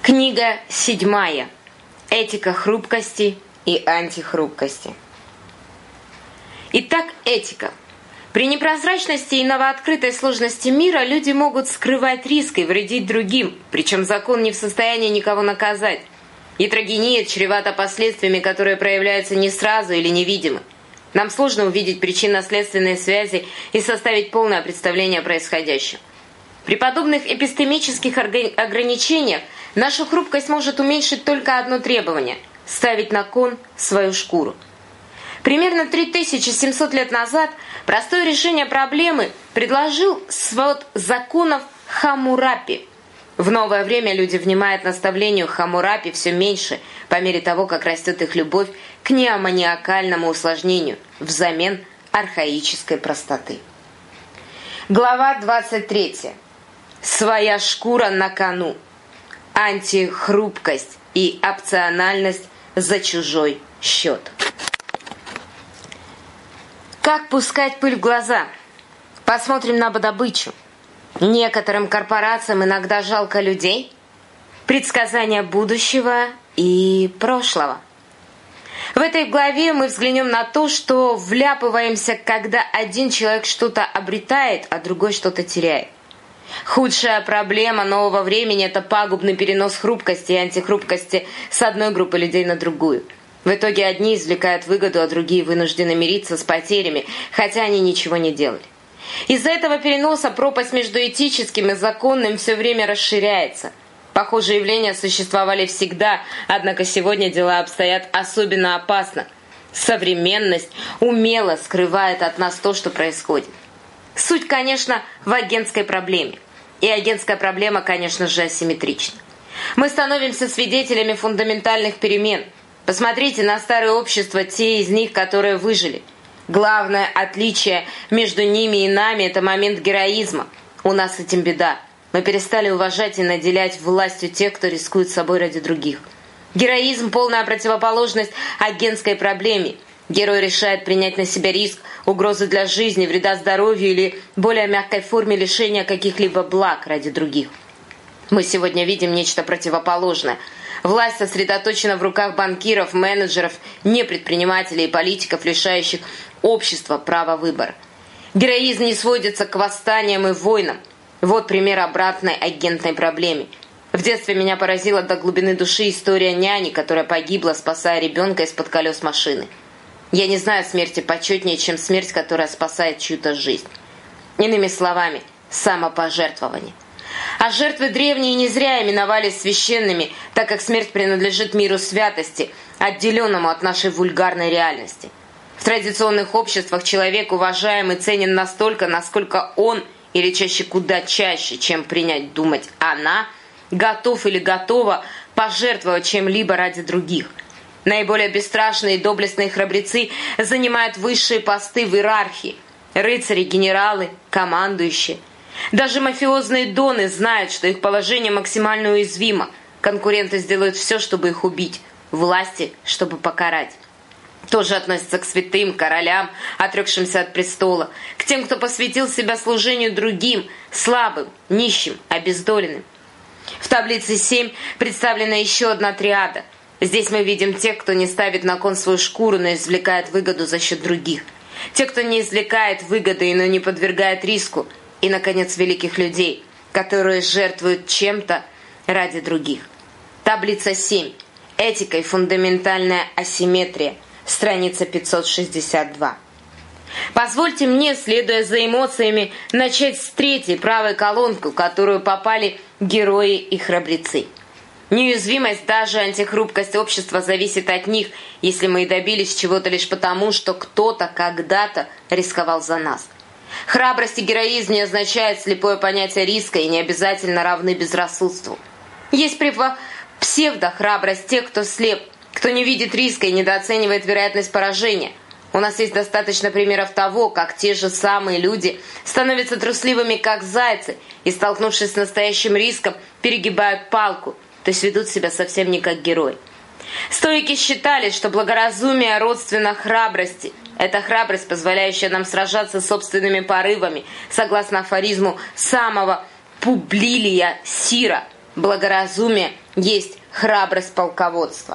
Книга 7. Этика хрупкости и антихрупкости. Итак, этика. При непрозрачности и новооткрытой сложности мира люди могут скрывать риск и вредить другим, причем закон не в состоянии никого наказать. Ятрогения чревата последствиями, которые проявляются не сразу или невидимы. Нам сложно увидеть причинно-следственные связи и составить полное представление о происходящем. При подобных эпистемических ограничениях нашу хрупкость может уменьшить только одно требование – ставить на кон свою шкуру. Примерно 3700 лет назад простое решение проблемы предложил свод законов Хаммурапи. В новое время люди внимают наставлению Хаммурапи все меньше, по мере того, как растет их любовь к неоманиакальному усложнению взамен архаической простоты. Глава 23. Своя шкура на кону. Антихрупкость и опциональность за чужой счет. Как пускать пыль в глаза? Посмотрим на добычу. Некоторым корпорациям иногда жалко людей. Предсказания будущего и прошлого. В этой главе мы взглянем на то, что вляпываемся, когда один человек что-то обретает, а другой что-то теряет. Худшая проблема нового времени – это пагубный перенос хрупкости и антихрупкости с одной группы людей на другую. В итоге одни извлекают выгоду, а другие вынуждены мириться с потерями, хотя они ничего не делали. Из-за этого переноса пропасть между этическим и законным все время расширяется. Похожие явления существовали всегда, однако сегодня дела обстоят особенно опасно. Современность умело скрывает от нас то, что происходит. Суть, конечно, в агентской проблеме. И агентская проблема, конечно же, асимметрична. Мы становимся свидетелями фундаментальных перемен. Посмотрите на старые общества, те из них, которые выжили. Главное отличие между ними и нами – это момент героизма. У нас с этим беда. Мы перестали уважать и наделять властью тех, кто рискует собой ради других. Героизм – полная противоположность агентской проблеме. Герой решает принять на себя риск, угрозы для жизни, вреда здоровью или более мягкой форме лишения каких-либо благ ради других. Мы сегодня видим нечто противоположное. Власть сосредоточена в руках банкиров, менеджеров, не предпринимателей и политиков, лишающих общества права выбора. Героизм не сводится к восстаниям и войнам. Вот пример обратной агентной проблеме. В детстве меня поразила до глубины души история няни, которая погибла, спасая ребенка из-под колес машины. Я не знаю смерти почетнее, чем смерть, которая спасает чью-то жизнь. Иными словами, самопожертвование. А жертвы древние не зря именовались священными, так как смерть принадлежит миру святости, отделенному от нашей вульгарной реальности. В традиционных обществах человек уважаем и ценен настолько, насколько он, или чаще куда чаще, чем принять думать «она», готов или готова пожертвовать чем-либо ради других. Наиболее бесстрашные и доблестные храбрецы занимают высшие посты в иерархии. Рыцари, генералы, командующие. Даже мафиозные доны знают, что их положение максимально уязвимо. Конкуренты сделают все, чтобы их убить. Власти, чтобы покарать. Тоже относится к святым, королям, отрекшимся от престола. К тем, кто посвятил себя служению другим, слабым, нищим, обездоленным. В таблице 7 представлена еще одна триада. Здесь мы видим тех, кто не ставит на кон свою шкуру, но извлекает выгоду за счет других. Те, кто не извлекает выгоды, но не подвергает риску. И, наконец, великих людей, которые жертвуют чем-то ради других. Таблица 7. Этика и фундаментальная асимметрия. Страница 562. Позвольте мне, следуя за эмоциями, начать с третьей правой колонки, в которую попали герои и храбрецы. Неуязвимость, даже антихрупкость общества зависит от них, если мы и добились чего-то лишь потому, что кто-то когда-то рисковал за нас. Храбрость и героизм не означают слепое понятие риска и не обязательно равны безрассудству. Есть псевдохрабрость тех, кто слеп, кто не видит риска и недооценивает вероятность поражения. У нас есть достаточно примеров того, как те же самые люди становятся трусливыми, как зайцы, и, столкнувшись с настоящим риском, перегибают палку, то есть ведут себя совсем не как герои. Стоики считали, что благоразумие родственно храбрости. Это храбрость, позволяющая нам сражаться с собственными порывами, согласно афоризму самого Публилия Сира. благоразумие есть храбрость полководства.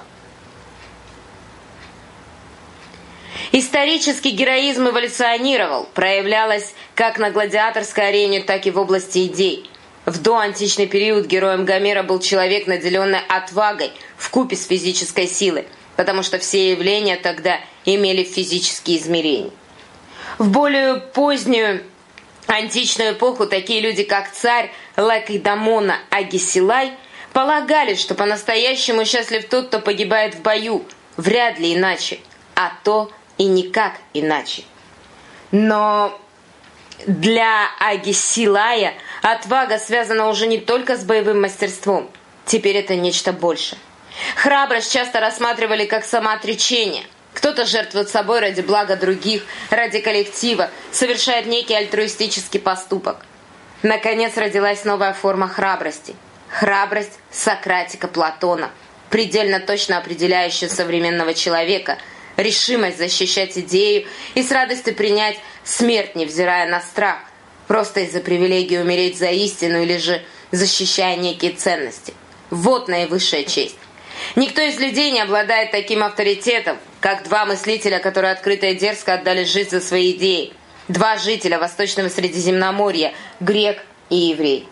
Исторический героизм эволюционировал, проявлялось как на гладиаторской арене, так и в области идей. В доантичный период героем Гомера был человек, наделенный отвагой вкупе с физической силой, потому что все явления тогда имели физические измерения. В более позднюю античную эпоху такие люди, как царь Лакедемона Агисилай, полагали, что по-настоящему счастлив тот, кто погибает в бою, вряд ли иначе, а то и никак иначе. Но для Агисилая отвага связана уже не только с боевым мастерством, теперь это нечто большее. Храбрость часто рассматривали как самоотречение. Кто-то жертвует собой ради блага других, ради коллектива, совершает некий альтруистический поступок. Наконец родилась новая форма храбрости. Храбрость Сократика Платона, предельно точно определяющая современного человека, решимость защищать идею и с радостью принять смерть, невзирая на страх, просто из-за привилегии умереть за истину или же защищая некие ценности. Вот наивысшая честь. Никто из людей не обладает таким авторитетом, как два мыслителя, которые открыто и дерзко отдали жизнь за свои идеи. Два жителя Восточного Средиземноморья, грек и еврей.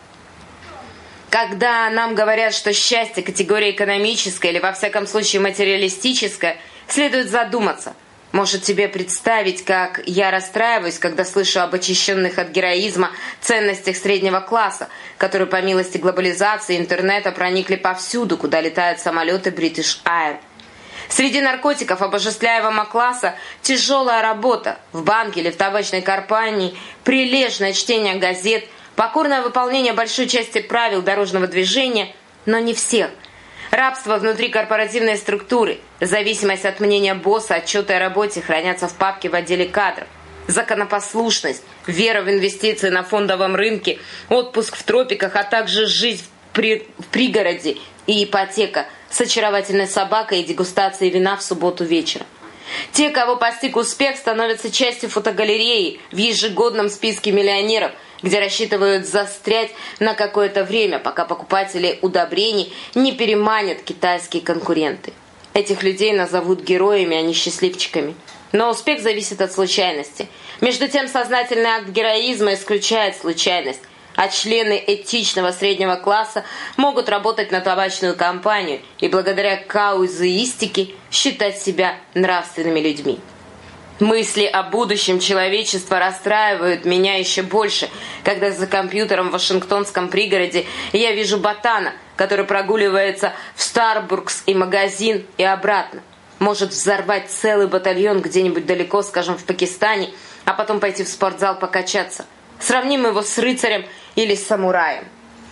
Когда нам говорят, что счастье – категория экономическая или, во всяком случае, материалистическая, следует задуматься. Может тебе представить, как я расстраиваюсь, когда слышу об очищенных от героизма ценностях среднего класса, которые по милости глобализации и интернета проникли повсюду, куда летают самолеты British Air. Среди наркотиков обожествляемого класса тяжелая работа в банке или в табачной компании, прилежное чтение газет, покорное выполнение большой части правил дорожного движения, но не всех. Рабство внутри корпоративной структуры, зависимость от мнения босса, отчеты о работе хранятся в папке в отделе кадров. Законопослушность, вера в инвестиции на фондовом рынке, отпуск в тропиках, а также жизнь в пригороде и ипотека с очаровательной собакой и дегустацией вина в субботу вечером. Те, кого постиг успех, становятся частью фотогалереи в ежегодном списке миллионеров, где рассчитывают застрять на какое-то время, пока покупатели удобрений не переманят китайские конкуренты. Этих людей назовут героями, а не счастливчиками. Но успех зависит от случайности. Между тем, сознательный акт героизма исключает случайность, а члены этичного среднего класса могут работать на табачную компанию и благодаря каузуистике считать себя нравственными людьми. Мысли о будущем человечества расстраивают меня еще больше, когда за компьютером в вашингтонском пригороде я вижу ботана, который прогуливается в Старбукс и магазин и обратно. Может взорвать целый батальон где-нибудь далеко, скажем, в Пакистане, а потом пойти в спортзал покачаться. Сравним его с рыцарем или с самураем.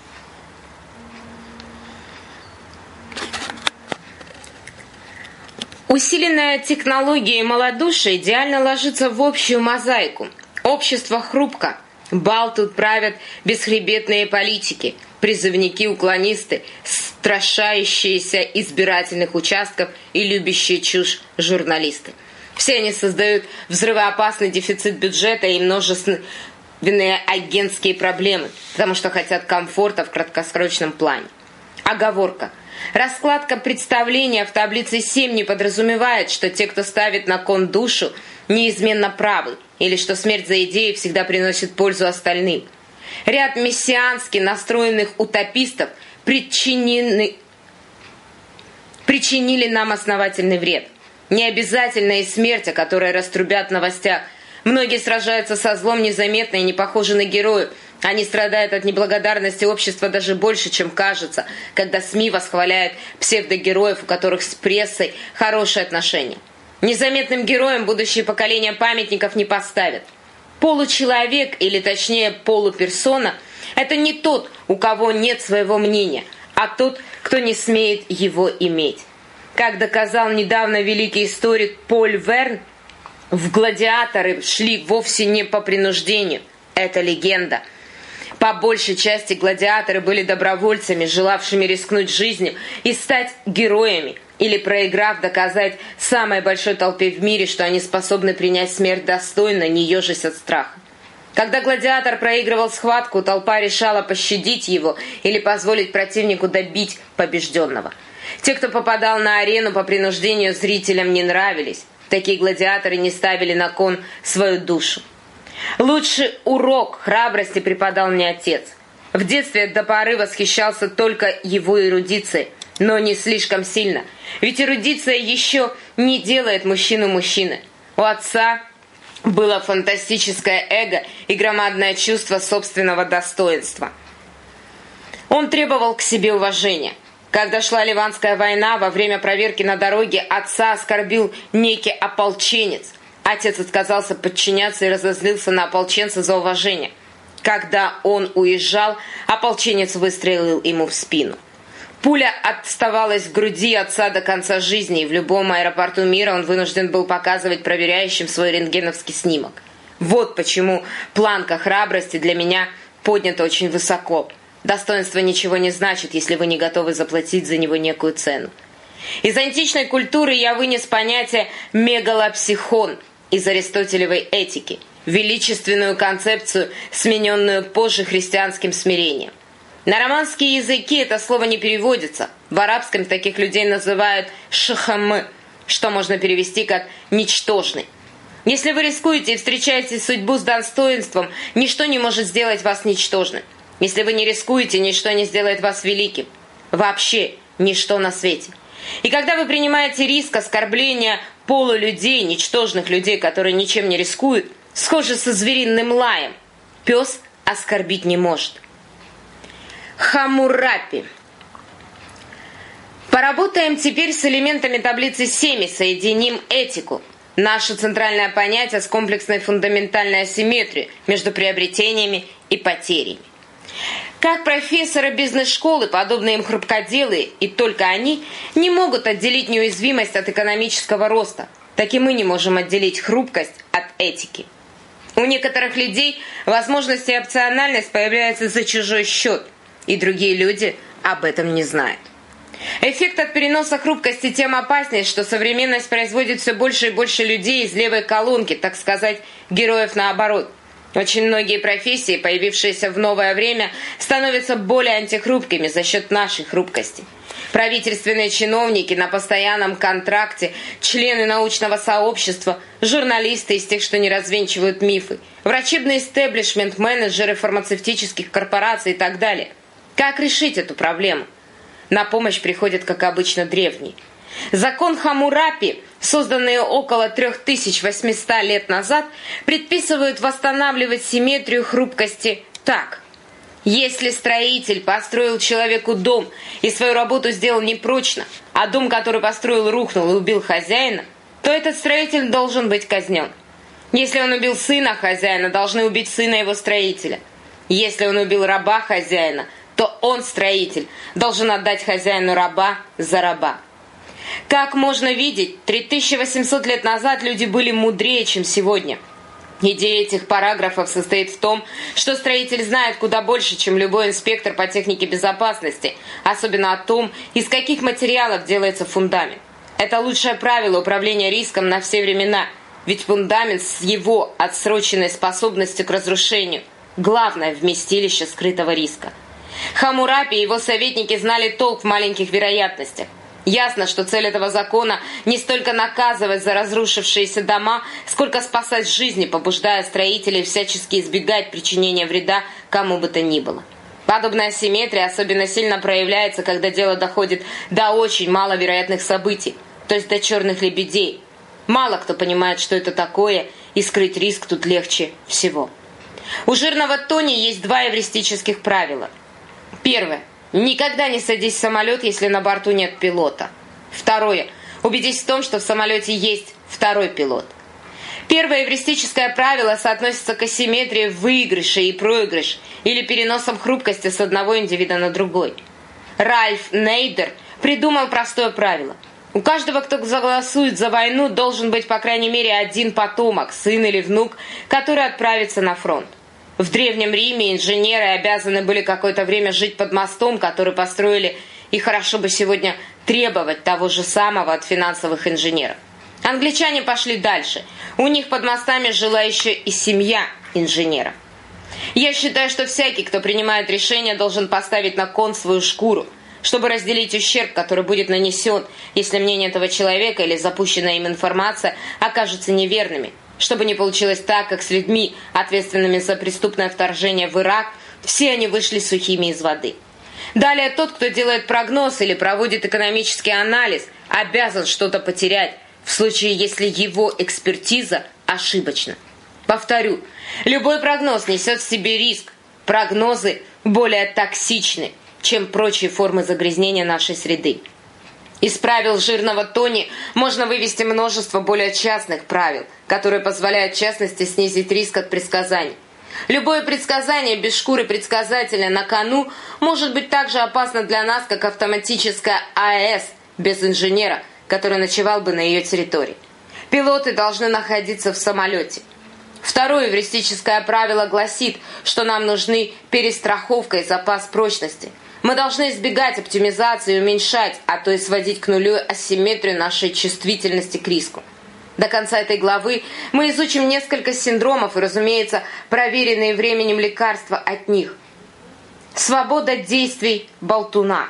Усиленная технологией малодушие идеально ложится в общую мозаику. Общество хрупко. Бал тут правят бесхребетные политики, призывники-уклонисты, страшащиеся избирательных участков и любящие чушь журналисты. Все они создают взрывоопасный дефицит бюджета и множественные агентские проблемы, потому что хотят комфорта в краткосрочном плане. Оговорка. Раскладка представления в таблице 7 не подразумевает, что те, кто ставит на кон душу, неизменно правы, или что смерть за идею всегда приносит пользу остальным. Ряд мессиански настроенных утопистов причинили нам основательный вред. Не обязательно и смерть, о которой раструбят в новостях. Многие сражаются со злом незаметно и не похожи на героев. Они страдают от неблагодарности общества даже больше, чем кажется, когда СМИ восхваляют псевдогероев, у которых с прессой хорошие отношения. Незаметным героям будущее поколение памятников не поставят. Получеловек, или точнее полуперсона, это не тот, у кого нет своего мнения, а тот, кто не смеет его иметь. Как доказал недавно великий историк Поль Верн, в «Гладиаторы» шли вовсе не по принуждению. Это легенда. По большей части гладиаторы были добровольцами, желавшими рискнуть жизнью и стать героями, или, проиграв, доказать самой большой толпе в мире, что они способны принять смерть достойно, не ежась от страха. Когда гладиатор проигрывал схватку, толпа решала пощадить его или позволить противнику добить побежденного. Те, кто попадал на арену по принуждению, зрителям не нравились. Такие гладиаторы не ставили на кон свою душу. Лучший урок храбрости преподал мне отец. В детстве до поры восхищался только его эрудицией, но не слишком сильно. Ведь эрудиция еще не делает мужчину мужчиной. У отца было фантастическое эго и громадное чувство собственного достоинства. Он требовал к себе уважения. Когда шла Ливанская война, во время проверки на дороге отца оскорбил некий ополченец. Отец отказался подчиняться и разозлился на ополченца за уважение. Когда он уезжал, ополченец выстрелил ему в спину. Пуля оставалась в груди отца до конца жизни, и в любом аэропорту мира он вынужден был показывать проверяющим свой рентгеновский снимок. Вот почему планка храбрости для меня поднята очень высоко. Достоинство ничего не значит, если вы не готовы заплатить за него некую цену. Из античной культуры я вынес понятие «мегалопсихон» из аристотелевой этики, величественную концепцию, смененную позже христианским смирением. На романские языки это слово не переводится. В арабском таких людей называют «шахамы», что можно перевести как «ничтожный». Если вы рискуете и встречаете судьбу с достоинством, ничто не может сделать вас ничтожным. Если вы не рискуете, ничто не сделает вас великим. Вообще ничто на свете. И когда вы принимаете риск оскорбления полулюдей, ничтожных людей, которые ничем не рискуют, схоже со звериным лаем, пес оскорбить не может. Хаммурапи. Поработаем теперь с элементами таблицы 7 и соединим этику, наше центральное понятие с комплексной фундаментальной асимметрией между приобретениями и потерями. Как профессоры бизнес-школы, подобные им хрупкоделые, и только они, не могут отделить неуязвимость от экономического роста, так и мы не можем отделить хрупкость от этики. У некоторых людей возможность и опциональность появляются за чужой счет, и другие люди об этом не знают. Эффект от переноса хрупкости тем опаснее, что современность производит все больше и больше людей из левой колонки, так сказать, героев наоборот. Очень многие профессии, появившиеся в новое время, становятся более антихрупкими за счет нашей хрупкости. Правительственные чиновники на постоянном контракте, члены научного сообщества, журналисты из тех, что не развенчивают мифы, врачебный истеблишмент, менеджеры фармацевтических корпораций и так далее. Как решить эту проблему? На помощь приходят, как обычно, древние. Закон Хаммурапи, созданный около 3800 лет назад, предписывает восстанавливать симметрию хрупкости так. Если строитель построил человеку дом и свою работу сделал непрочно, а дом, который построил, рухнул и убил хозяина, то этот строитель должен быть казнен. Если он убил сына хозяина, должны убить сына его строителя. Если он убил раба хозяина, то он, строитель, должен отдать хозяину раба за раба. Как можно видеть, 3800 лет назад люди были мудрее, чем сегодня. Идея этих параграфов состоит в том, что строитель знает куда больше, чем любой инспектор по технике безопасности, особенно о том, из каких материалов делается фундамент. Это лучшее правило управления риском на все времена, ведь фундамент с его отсроченной способностью к разрушению – главное вместилище скрытого риска. Хаммурапи и его советники знали толк в маленьких вероятностях. Ясно, что цель этого закона не столько наказывать за разрушившиеся дома, сколько спасать жизни, побуждая строителей всячески избегать причинения вреда кому бы то ни было. Подобная асимметрия особенно сильно проявляется, когда дело доходит до очень маловероятных событий, то есть до черных лебедей. Мало кто понимает, что это такое, и скрыть риск тут легче всего. У жирного Тони есть два эвристических правила. Первое. Никогда не садись в самолет, если на борту нет пилота. Второе. Убедись в том, что в самолете есть второй пилот. Первое эвристическое правило соотносится к асимметрии выигрыша и проигрыш или переносом хрупкости с одного индивида на другой. Ральф Нейдер придумал простое правило. У каждого, кто заголосует за войну, должен быть по крайней мере один потомок, сын или внук, который отправится на фронт. В Древнем Риме инженеры обязаны были какое-то время жить под мостом, который построили, и хорошо бы сегодня требовать того же самого от финансовых инженеров. Англичане пошли дальше. У них под мостами жила еще и семья инженера. Я считаю, что всякий, кто принимает решение, должен поставить на кон свою шкуру, чтобы разделить ущерб, который будет нанесен, если мнение этого человека или запущенная им информация окажутся неверными, чтобы не получилось так, как с людьми, ответственными за преступное вторжение в Ирак, все они вышли сухими из воды. Далее тот, кто делает прогноз или проводит экономический анализ, обязан что-то потерять, в случае, если его экспертиза ошибочна. Повторю, любой прогноз несет в себе риск. Прогнозы более токсичны, чем прочие формы загрязнения нашей среды. Из правил жирного Тони можно вывести множество более частных правил, которые позволяют в частности снизить риск от предсказаний. Любое предсказание без шкуры предсказателя на кону может быть так же опасно для нас, как автоматическая АЭС без инженера, который ночевал бы на ее территории. Пилоты должны находиться в самолете. Второе эвристическое правило гласит, что нам нужны перестраховка и запас прочности. Мы должны избегать оптимизации и уменьшать, а то и сводить к нулю асимметрию нашей чувствительности к риску. До конца этой главы мы изучим несколько синдромов и, разумеется, проверенные временем лекарства от них. Свобода действий болтуна.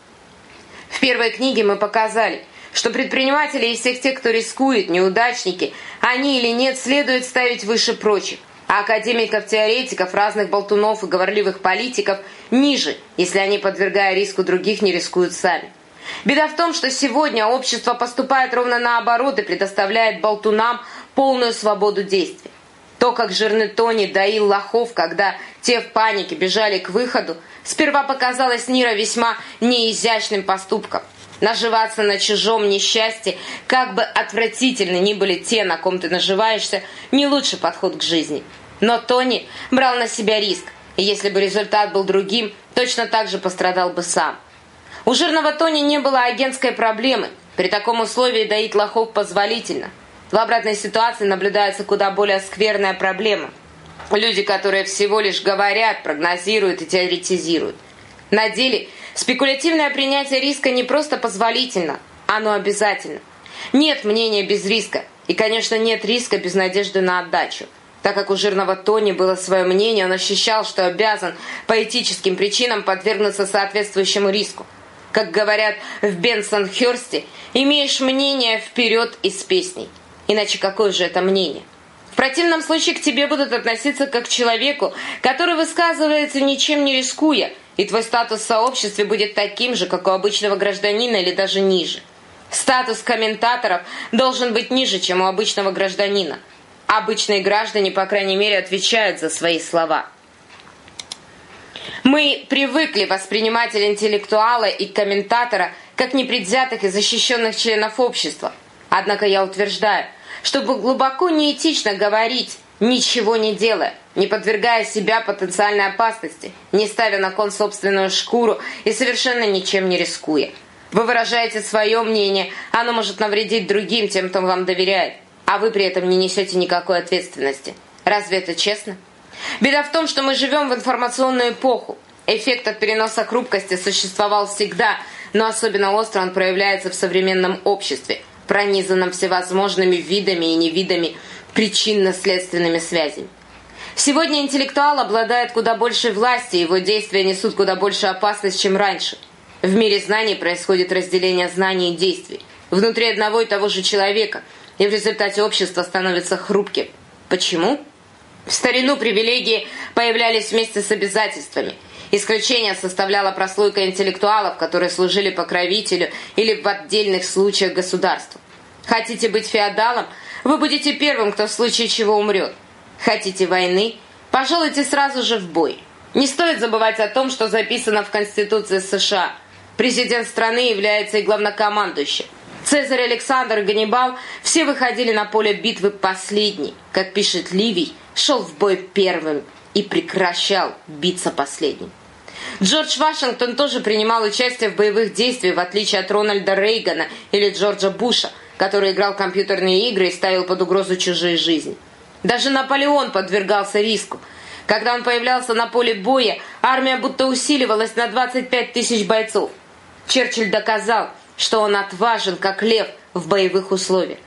В первой книге мы показали, что предприниматели и всех тех, кто рискует, неудачники, они или нет, следует ставить выше прочих, а академиков-теоретиков, разных болтунов и говорливых политиков ниже, если они, подвергая риску других, не рискуют сами. Беда в том, что сегодня общество поступает ровно наоборот и предоставляет болтунам полную свободу действий. То, как жирный Тони доил лохов, когда те в панике бежали к выходу, сперва показалось Ниро весьма неизящным поступком. Наживаться на чужом несчастье, как бы отвратительны ни были те, на ком ты наживаешься, не лучший подход к жизни. Но Тони брал на себя риск, и если бы результат был другим, точно так же пострадал бы сам. У жирного Тони не было агентской проблемы. При таком условии доить лохов позволительно. В обратной ситуации наблюдается куда более скверная проблема. Люди, которые всего лишь говорят, прогнозируют и теоретизируют. На деле спекулятивное принятие риска не просто позволительно, оно обязательно. Нет мнения без риска, и, конечно, нет риска без надежды на отдачу. Так как у жирного Тони было свое мнение, он ощущал, что обязан по этическим причинам подвергнуться соответствующему риску. Как говорят в Бенсонхёрсте, имеешь мнение вперед из песней. Иначе какое же это мнение? В противном случае к тебе будут относиться как к человеку, который высказывается ничем не рискуя, и твой статус в сообществе будет таким же, как у обычного гражданина или даже ниже. Статус комментаторов должен быть ниже, чем у обычного гражданина. Обычные граждане, по крайней мере, отвечают за свои слова. Мы привыкли воспринимать интеллектуала и комментатора как непредвзятых и защищенных членов общества. Однако я утверждаю, что глубоко неэтично говорить, ничего не делая, не подвергая себя потенциальной опасности, не ставя на кон собственную шкуру и совершенно ничем не рискуя. Вы выражаете свое мнение, оно может навредить другим, тем, кто вам доверяет, а вы при этом не несете никакой ответственности. Разве это честно? Беда в том, что мы живем в информационную эпоху. Эффект от переноса хрупкости существовал всегда, но особенно остро он проявляется в современном обществе, пронизанном всевозможными видами и невидами причинно-следственными связями. Сегодня интеллектуал обладает куда большей властью, его действия несут куда больше опасность, чем раньше. В мире знаний происходит разделение знаний и действий внутри одного и того же человека, и в результате общество становится хрупким. Почему? В старину привилегии появлялись вместе с обязательствами. Исключение составляла прослойка интеллектуалов, которые служили покровителю или в отдельных случаях государству. Хотите быть феодалом? Вы будете первым, кто в случае чего умрет. Хотите войны? Пожалуйте сразу же в бой. Не стоит забывать о том, что записано в Конституции США. Президент страны является и главнокомандующим. Цезарь, Александр и Ганнибал все выходили на поле битвы последний. Как пишет Ливий, шел в бой первым и прекращал биться последним. Джордж Вашингтон тоже принимал участие в боевых действиях, в отличие от Рональда Рейгана или Джорджа Буша, который играл в компьютерные игры и ставил под угрозу чужие жизни. Даже Наполеон подвергался риску. Когда он появлялся на поле боя, армия будто усиливалась на 25 тысяч бойцов. Черчилль доказал, что он отважен, как лев, в боевых условиях.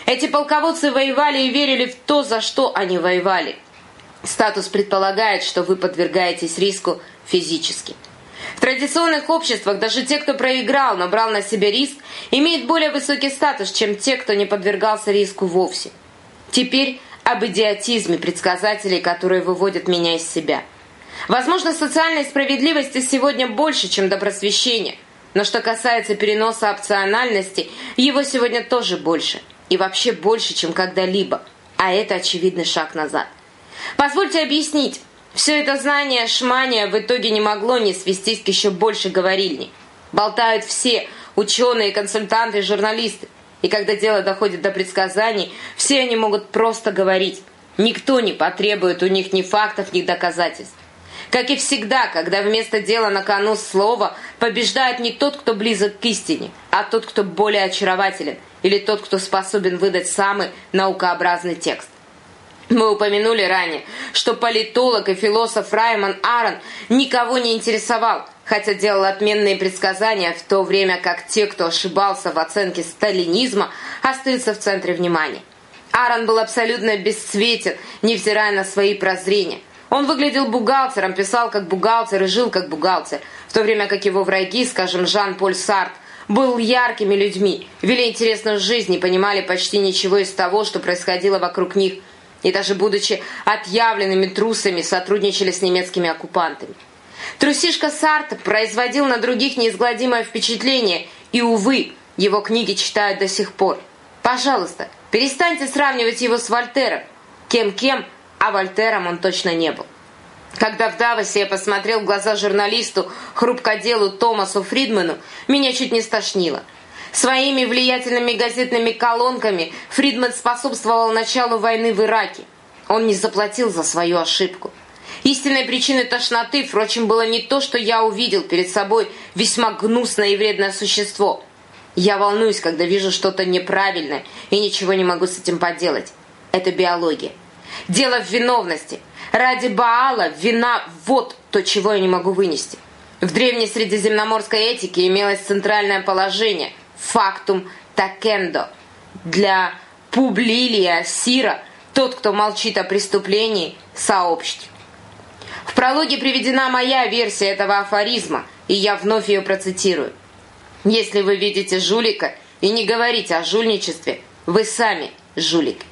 Эти полководцы воевали и верили в то, за что они воевали. Статус предполагает, что вы подвергаетесь риску физически. В традиционных обществах даже те, кто проиграл, но брал на себя риск, имеют более высокий статус, чем те, кто не подвергался риску вовсе. Теперь об идиотизме предсказателей, которые выводят меня из себя. Возможно, социальной справедливости сегодня больше, чем до просвещения, но что касается переноса опциональности, его сегодня тоже больше, и вообще больше, чем когда-либо, а это очевидный шаг назад. Позвольте объяснить. Все это знание шмания в итоге не могло не свестись к еще больше говорильни. Болтают все ученые, консультанты, журналисты. И когда дело доходит до предсказаний, все они могут просто говорить. Никто не потребует у них ни фактов, ни доказательств. Как и всегда, когда вместо дела на кону слова, побеждает не тот, кто близок к истине, а тот, кто более очарователен, или тот, кто способен выдать самый наукообразный текст. Мы упомянули ранее, что политолог и философ Раймонд Арон никого не интересовал, хотя делал отменные предсказания, в то время как те, кто ошибался в оценке сталинизма, остаются в центре внимания. Арон был абсолютно бесцветен, невзирая на свои прозрения. Он выглядел бухгалтером, писал как бухгалтер и жил как бухгалтер, в то время как его враги, скажем, Жан-Поль Сартр, был яркими людьми, вели интересную жизнь и понимали почти ничего из того, что происходило вокруг них, и даже будучи отъявленными трусами, сотрудничали с немецкими оккупантами. Трусишка Сартр производил на других неизгладимое впечатление, и, увы, его книги читают до сих пор. Пожалуйста, перестаньте сравнивать его с Вольтером. Кем-кем, а Вольтером он точно не был. Когда в Давосе я посмотрел в глаза журналисту, хрупкоделу Томасу Фридману, меня чуть не стошнило. Своими влиятельными газетными колонками Фридман способствовал началу войны в Ираке. Он не заплатил за свою ошибку. Истинной причиной тошноты, впрочем, было не то, что я увидел перед собой весьма гнусное и вредное существо. Я волнуюсь, когда вижу что-то неправильное и ничего не могу с этим поделать. Это биология. Дело в виновности. Ради Баала вина – вот то, чего я не могу вынести. В древней средиземноморской этике имелось центральное положение – фактум такендо. Для Публилия Сира тот, кто молчит о преступлении, сообщник. В прологе приведена моя версия этого афоризма, и я вновь ее процитирую. Если вы видите жулика и не говорите о жульничестве, вы сами жулик.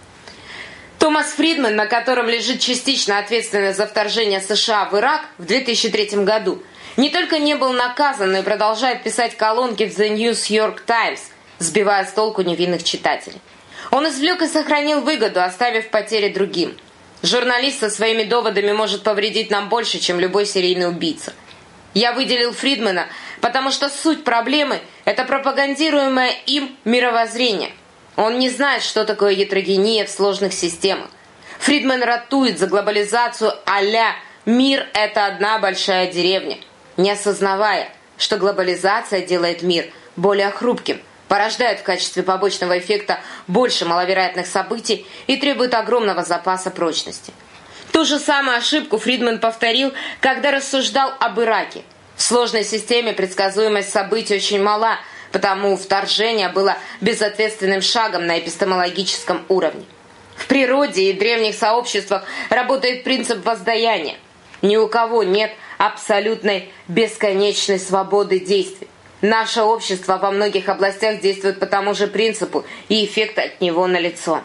Томас Фридман, на котором лежит частично ответственность за вторжение США в Ирак в 2003 году, не только не был наказан, но и продолжает писать колонки в The New York Times, сбивая с толку невинных читателей. Он извлек и сохранил выгоду, оставив потери другим. Журналист со своими доводами может повредить нам больше, чем любой серийный убийца. Я выделил Фридмана, потому что суть проблемы – это пропагандируемое им мировоззрение. Он не знает, что такое гетерогения в сложных системах. Фридман ратует за глобализацию а-ля «мир – это одна большая деревня», не осознавая, что глобализация делает мир более хрупким, порождает в качестве побочного эффекта больше маловероятных событий и требует огромного запаса прочности. Ту же самую ошибку Фридман повторил, когда рассуждал об Ираке. В сложной системе предсказуемость событий очень мала, потому вторжение было безответственным шагом на эпистемологическом уровне. В природе и древних сообществах работает принцип воздаяния. Ни у кого нет абсолютной бесконечной свободы действий. Наше общество во многих областях действует по тому же принципу, и эффект от него налицо.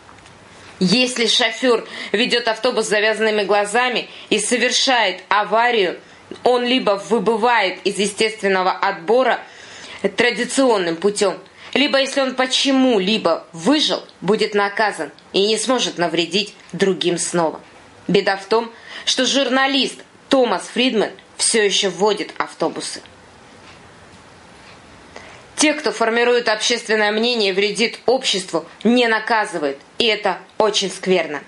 Если шофер ведет автобус с завязанными глазами и совершает аварию, он либо выбывает из естественного отбора традиционным путем, либо, если он почему-либо выжил, будет наказан и не сможет навредить другим снова. Беда в том, что журналист Томас Фридман все еще водит автобусы. Тех, кто формирует общественное мнение и вредит обществу, не наказывают, и это очень скверно.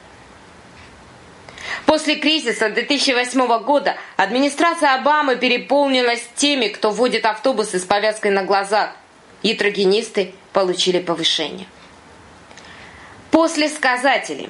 После кризиса 2008 года администрация Обамы переполнилась теми, кто водит автобусы с повязкой на глазах. Ятрогенисты получили повышение. Послесказатели.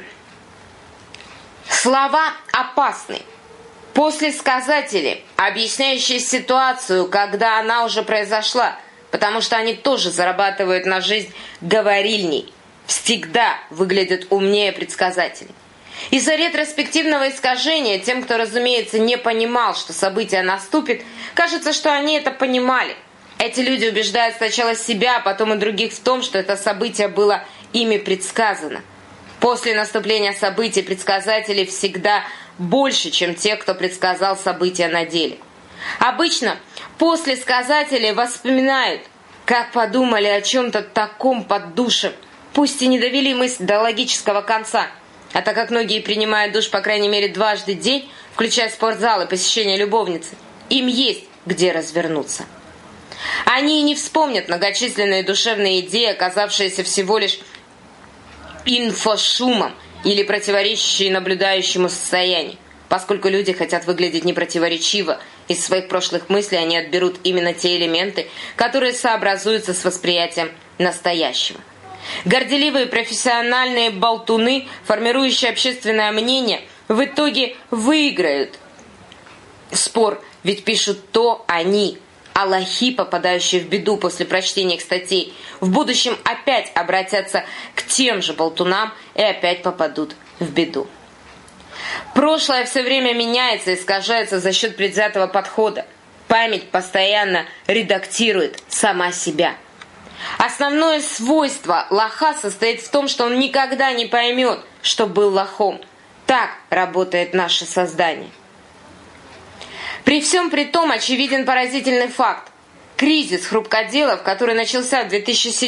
Слова опасны. Послесказатели, объясняющие ситуацию, когда она уже произошла, потому что они тоже зарабатывают на жизнь говорильней, всегда выглядят умнее предсказателей. Из-за ретроспективного искажения тем, кто, разумеется, не понимал, что событие наступит, кажется, что они это понимали. Эти люди убеждают сначала себя, а потом и других в том, что это событие было ими предсказано. После наступления событий предсказателей всегда больше, чем те, кто предсказал события на деле. Обычно после сказателей вспоминают, как подумали о чем-то таком под душем, пусть и не довели мысль до логического конца. А так как многие принимают душ по крайней мере дважды в день, включая спортзал и посещение любовницы, им есть где развернуться. Они и не вспомнят многочисленные душевные идеи, оказавшиеся всего лишь инфошумом или противоречащие наблюдающему состоянию. Поскольку люди хотят выглядеть непротиворечиво, из своих прошлых мыслей они отберут именно те элементы, которые сообразуются с восприятием настоящего. Горделивые профессиональные болтуны, формирующие общественное мнение, в итоге выиграют спор, ведь пишут то они, а лохи, попадающие в беду после прочтения их статей, в будущем опять обратятся к тем же болтунам и опять попадут в беду. Прошлое все время меняется и искажается за счет предвзятого подхода. Память постоянно редактирует сама себя. Основное свойство лоха состоит в том, что он никогда не поймет, что был лохом. Так работает наше создание. При всем при том очевиден поразительный факт. Кризис хрупкоделов, который начался в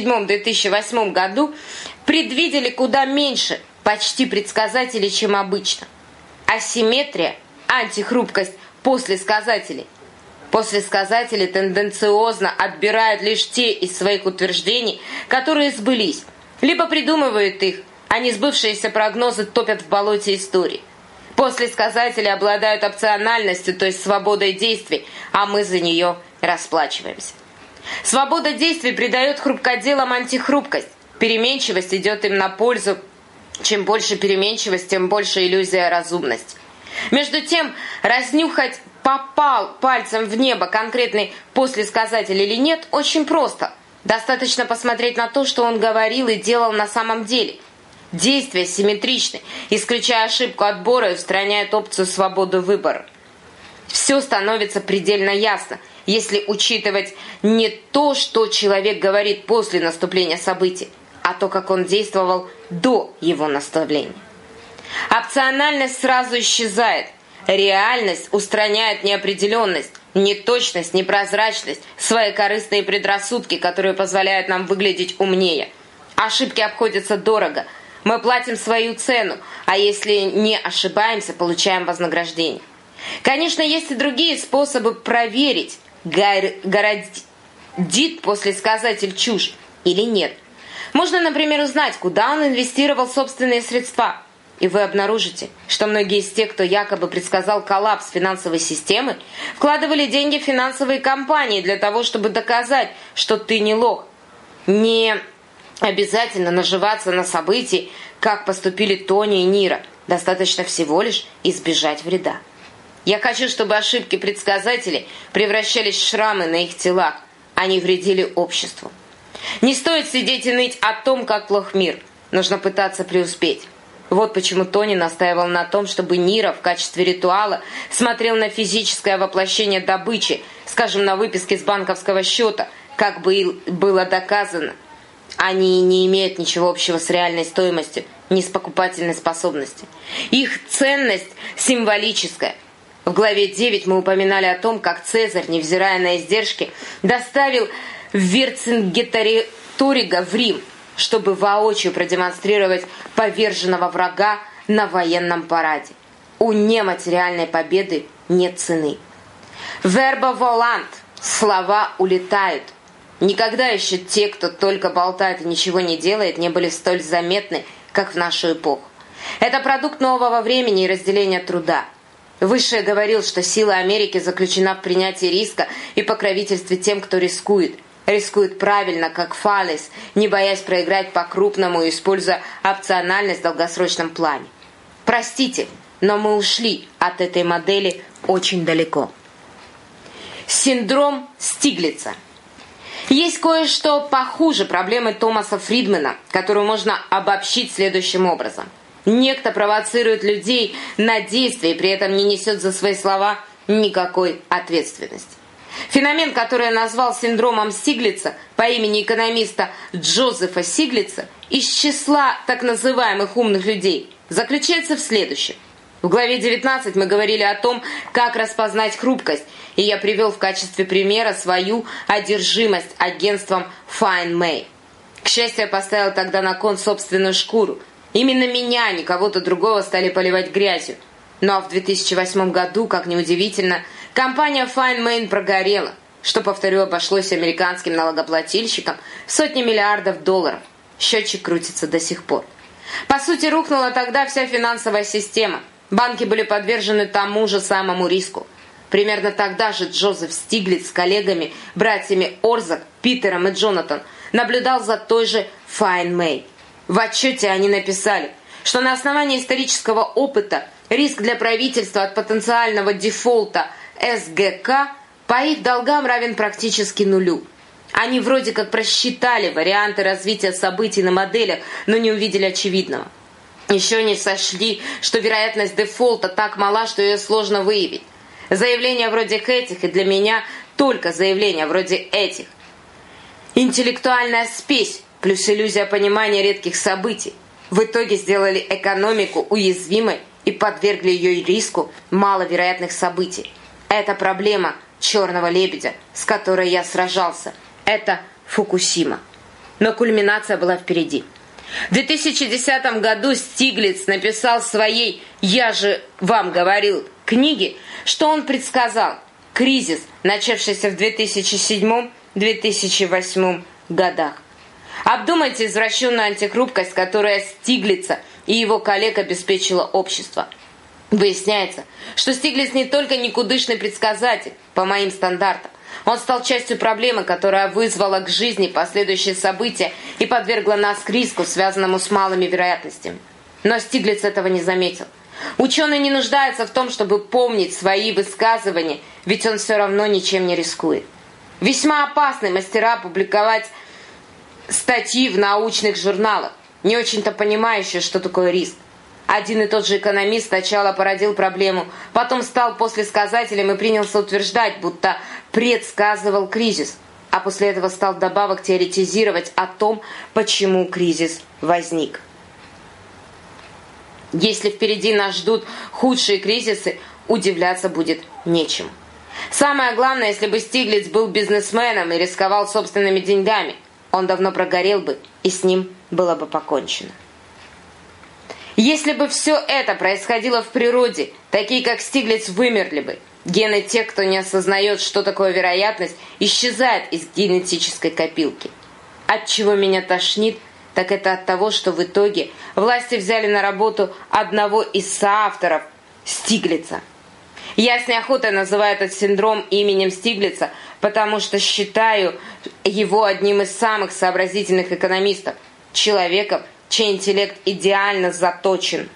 2007-2008 году, предвидели куда меньше почти предсказателей, чем обычно. Асимметрия, антихрупкость после сказателей. После сказателей тенденциозно отбирают лишь те из своих утверждений, которые сбылись, либо придумывают их, а несбывшиеся прогнозы топят в болоте истории. После сказателей обладают опциональностью, то есть свободой действий, а мы за нее расплачиваемся. Свобода действий придает хрупкоделам антихрупкость. Переменчивость идет им на пользу. Чем больше переменчивость, тем больше иллюзия разумности. Между тем, разнюхать, попал пальцем в небо конкретный послесказатель или нет, очень просто. Достаточно посмотреть на то, что он говорил и делал на самом деле. Действия симметричны, исключая ошибку отбора и устраняют опцию свободы выбора. Все становится предельно ясно, если учитывать не то, что человек говорит после наступления событий, а то, как он действовал до его наступления. Опциональность сразу исчезает. Реальность устраняет неопределенность, неточность, непрозрачность, своекорыстные предрассудки, которые позволяют нам выглядеть умнее. Ошибки обходятся дорого. Мы платим свою цену, а если не ошибаемся, получаем вознаграждение. Конечно, есть и другие способы проверить, городит послесказатель чушь или нет. Можно, например, узнать, куда он инвестировал собственные средства. И вы обнаружите, что многие из тех, кто якобы предсказал коллапс финансовой системы, вкладывали деньги в финансовые компании для того, чтобы доказать, что ты не лох. Не обязательно наживаться на событии, как поступили Тони и Нира. Достаточно всего лишь избежать вреда. Я хочу, чтобы ошибки предсказателей превращались в шрамы на их телах. Они вредили обществу. Не стоит сидеть и ныть о том, как плох мир. Нужно пытаться преуспеть. Вот почему Тони настаивал на том, чтобы Нира в качестве ритуала смотрел на физическое воплощение добычи, скажем, на выписке с банковского счета, как бы было доказано. Они не имеют ничего общего с реальной стоимостью, ни с покупательной способностью. Их ценность символическая. В главе 9 мы упоминали о том, как Цезарь, невзирая на издержки, доставил Верцингеторига в Рим, чтобы воочию продемонстрировать поверженного врага на военном параде. У нематериальной победы нет цены. Verba volant – слова улетают. Никогда еще те, кто только болтает и ничего не делает, не были столь заметны, как в нашу эпоху. Это продукт нового времени и разделения труда. Высшее говорил, что сила Америки заключена в принятии риска и покровительстве тем, кто рискует. Рискует правильно, как Фалес, не боясь проиграть по-крупному и используя опциональность в долгосрочном плане. Простите, но мы ушли от этой модели очень далеко. Синдром Стиглица. Есть кое-что похуже проблемы Томаса Фридмана, которую можно обобщить следующим образом. Некто провоцирует людей на действия и при этом не несет за свои слова никакой ответственности. Феномен, который я назвал синдромом Стиглица по имени экономиста Джозефа Стиглица из числа так называемых умных людей, заключается в следующем. В главе 19 мы говорили о том, как распознать хрупкость, и я привел в качестве примера свою одержимость агентством Find May. К счастью, я поставил тогда на кон собственную шкуру. Именно меня, не кого-то другого, стали поливать грязью. Ну а в 2008 году, как ни удивительно, компания Find May прогорела, что, повторю, обошлось американским налогоплательщикам в сотни миллиардов долларов. Счетчик крутится до сих пор. По сути, рухнула тогда вся финансовая система. Банки были подвержены тому же самому риску. Примерно тогда же Джозеф Стиглиц с коллегами, братьями Орзак, Питером и Джонатан, наблюдал за той же Find May. В отчете они написали, что на основании исторического опыта риск для правительства от потенциального дефолта СГК по их долгам равен практически нулю. Они вроде как просчитали варианты развития событий на моделях, но не увидели очевидного. Еще не сошли, что вероятность дефолта так мала, что ее сложно выявить. Заявления вроде этих, и для меня только заявления вроде этих. Интеллектуальная спесь плюс иллюзия понимания редких событий в итоге сделали экономику уязвимой и подвергли ее риску маловероятных событий. Это проблема черного лебедя, с которой я сражался. Это Фукусима. Но кульминация была впереди. В 2010 году Стиглиц написал в своей «Я же вам говорил» книге, что он предсказал кризис, начавшийся в 2007-2008 годах. Обдумайте извращенную антихрупкость, которая Стиглица и его коллег обеспечила общество. Выясняется, что Стиглиц не только никудышный предсказатель, по моим стандартам. Он стал частью проблемы, которая вызвала к жизни последующие события и подвергла нас к риску, связанному с малыми вероятностями. Но Стиглиц этого не заметил. Ученый не нуждается в том, чтобы помнить свои высказывания, ведь он все равно ничем не рискует. Весьма опасны мастера публиковать статьи в научных журналах, не очень-то понимающие, что такое риск. Один и тот же экономист сначала породил проблему, потом стал послесказателем и принялся утверждать, будто предсказывал кризис, а после этого стал вдобавок теоретизировать о том, почему кризис возник. Если впереди нас ждут худшие кризисы, удивляться будет нечему. Самое главное, если бы Стиглиц был бизнесменом и рисковал собственными деньгами, он давно прогорел бы, и с ним было бы покончено. Если бы все это происходило в природе, такие как Стиглиц вымерли бы. Гены тех, кто не осознает, что такое вероятность, исчезают из генетической копилки. От чего меня тошнит, так это от того, что в итоге власти взяли на работу одного из соавторов Стиглица. Я с неохотой называю этот синдром именем Стиглица, потому что считаю его одним из самых сообразительных экономистов, человеком, чей интеллект идеально заточен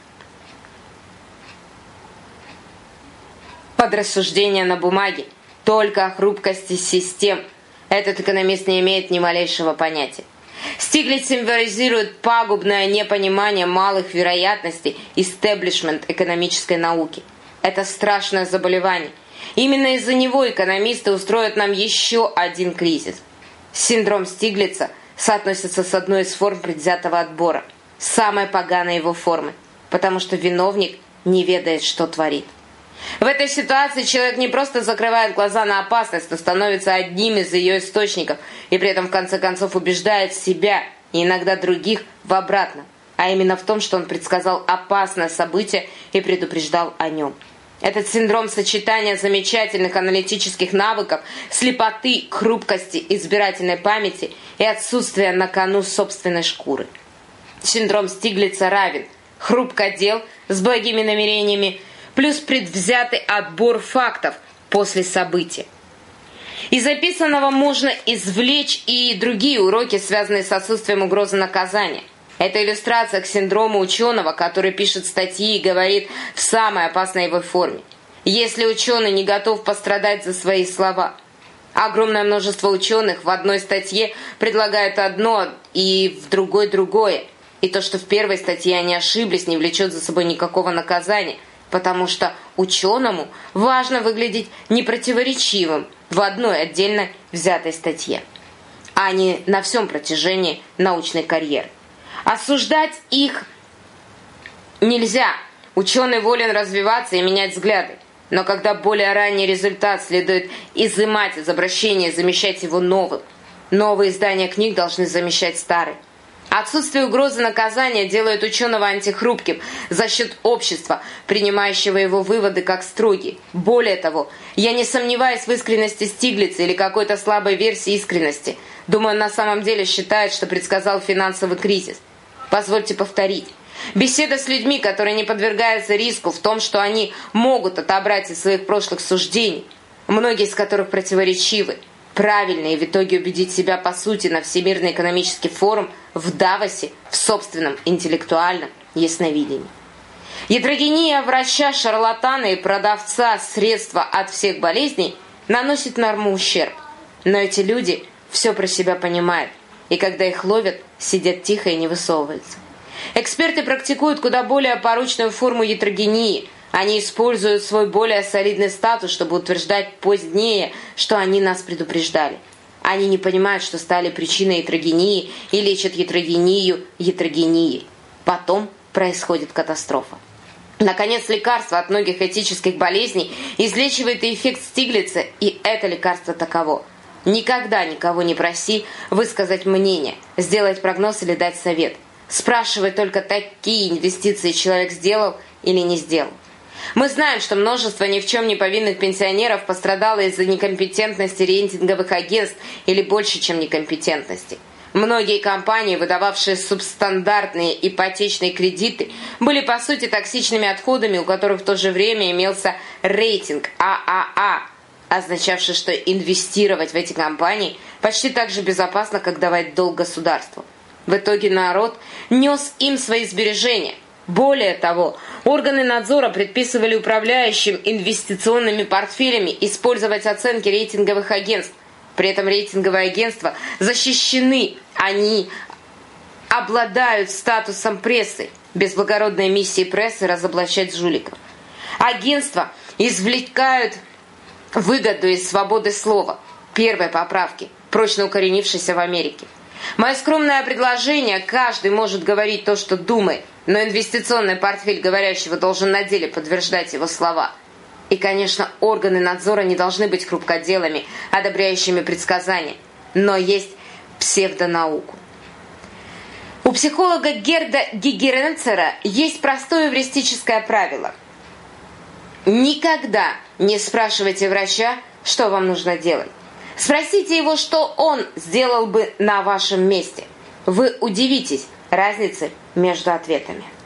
под рассуждения на бумаге, только о хрупкости систем. Этот экономист не имеет ни малейшего понятия. Стиглиц символизирует пагубное непонимание малых вероятностей истеблишмент экономической науки. Это страшное заболевание. Именно из-за него экономисты устроят нам еще один кризис. Синдром Стиглица соотносится с одной из форм предвзятого отбора, самой поганой его формы, потому что виновник не ведает, что творит. В этой ситуации человек не просто закрывает глаза на опасность, но становится одним из ее источников и при этом в конце концов убеждает себя и иногда других в обратном, а именно в том, что он предсказал опасное событие и предупреждал о нем. Этот синдром сочетания замечательных аналитических навыков, слепоты, хрупкости, избирательной памяти и отсутствия на кону собственной шкуры. Синдром Стиглица равен хрупкодел с благими намерениями плюс предвзятый отбор фактов после события. Из записанного можно извлечь и другие уроки, связанные с отсутствием угрозы наказания. Это иллюстрация к синдрому ученого, который пишет статьи и говорит в самой опасной его форме. Если ученый не готов пострадать за свои слова, Огромное множество ученых в одной статье предлагают одно и в другой другое. И то, что в первой статье они ошиблись, не влечет за собой никакого наказания, потому что ученому важно выглядеть непротиворечивым в одной отдельно взятой статье, а не на всем протяжении научной карьеры. Осуждать их нельзя. Ученый волен развиваться и менять взгляды. Но когда более ранний результат следует изымать из обращения и замещать его новым, новые издания книг должны замещать старые. Отсутствие угрозы наказания делает ученого антихрупким за счет общества, принимающего его выводы как строгие. Более того, я не сомневаюсь в искренности Стиглица или какой-то слабой версии искренности. Думаю, он на самом деле считает, что предсказал финансовый кризис. Позвольте повторить. Беседа с людьми, которые не подвергаются риску в том, что они могут отобрать из своих прошлых суждений, многие из которых противоречивы, правильно и в итоге убедить себя по сути на Всемирный экономический форум в Давосе в собственном интеллектуальном ясновидении. Ятрогения врача, шарлатана и продавца средства от всех болезней наносит норму ущерб. Но эти люди все про себя понимают, и когда их ловят, сидят тихо и не высовываются. Эксперты практикуют куда более порочную форму ятрогении. Они используют свой более солидный статус, чтобы утверждать позднее, что они нас предупреждали. Они не понимают, что стали причиной ятрогении и лечат ятрогению ятрогенией. Потом происходит катастрофа. Наконец, лекарство от многих этических болезней излечивает и эффект Стиглица, и это лекарство таково. Никогда никого не проси высказать мнение, сделать прогноз или дать совет. Спрашивай только, такие инвестиции человек сделал или не сделал. Мы знаем, что множество ни в чем не повинных пенсионеров пострадало из-за некомпетентности рейтинговых агентств или больше, чем некомпетентности. Многие компании, выдававшие субстандартные ипотечные кредиты, были по сути токсичными отходами, у которых в то же время имелся рейтинг ААА, означавший, что инвестировать в эти компании почти так же безопасно, как давать долг государству. В итоге народ нес им свои сбережения. Более того, органы надзора предписывали управляющим инвестиционными портфелями использовать оценки рейтинговых агентств. При этом рейтинговые агентства защищены, они обладают статусом прессы, без благородной миссии прессы разоблачать жуликов. Агентства извлекают выгоду из свободы слова, первой поправки, прочно укоренившейся в Америке. Мое скромное предложение: каждый может говорить то, что думает, но инвестиционный портфель говорящего должен на деле подтверждать его слова. И, конечно, органы надзора не должны быть хрупкоделами, одобряющими предсказания, но есть псевдонауку. У психолога Герда Гигеренцера есть простое эвристическое правило. Никогда не спрашивайте врача, что вам нужно делать. Спросите его, что он сделал бы на вашем месте. Вы удивитесь разнице между ответами.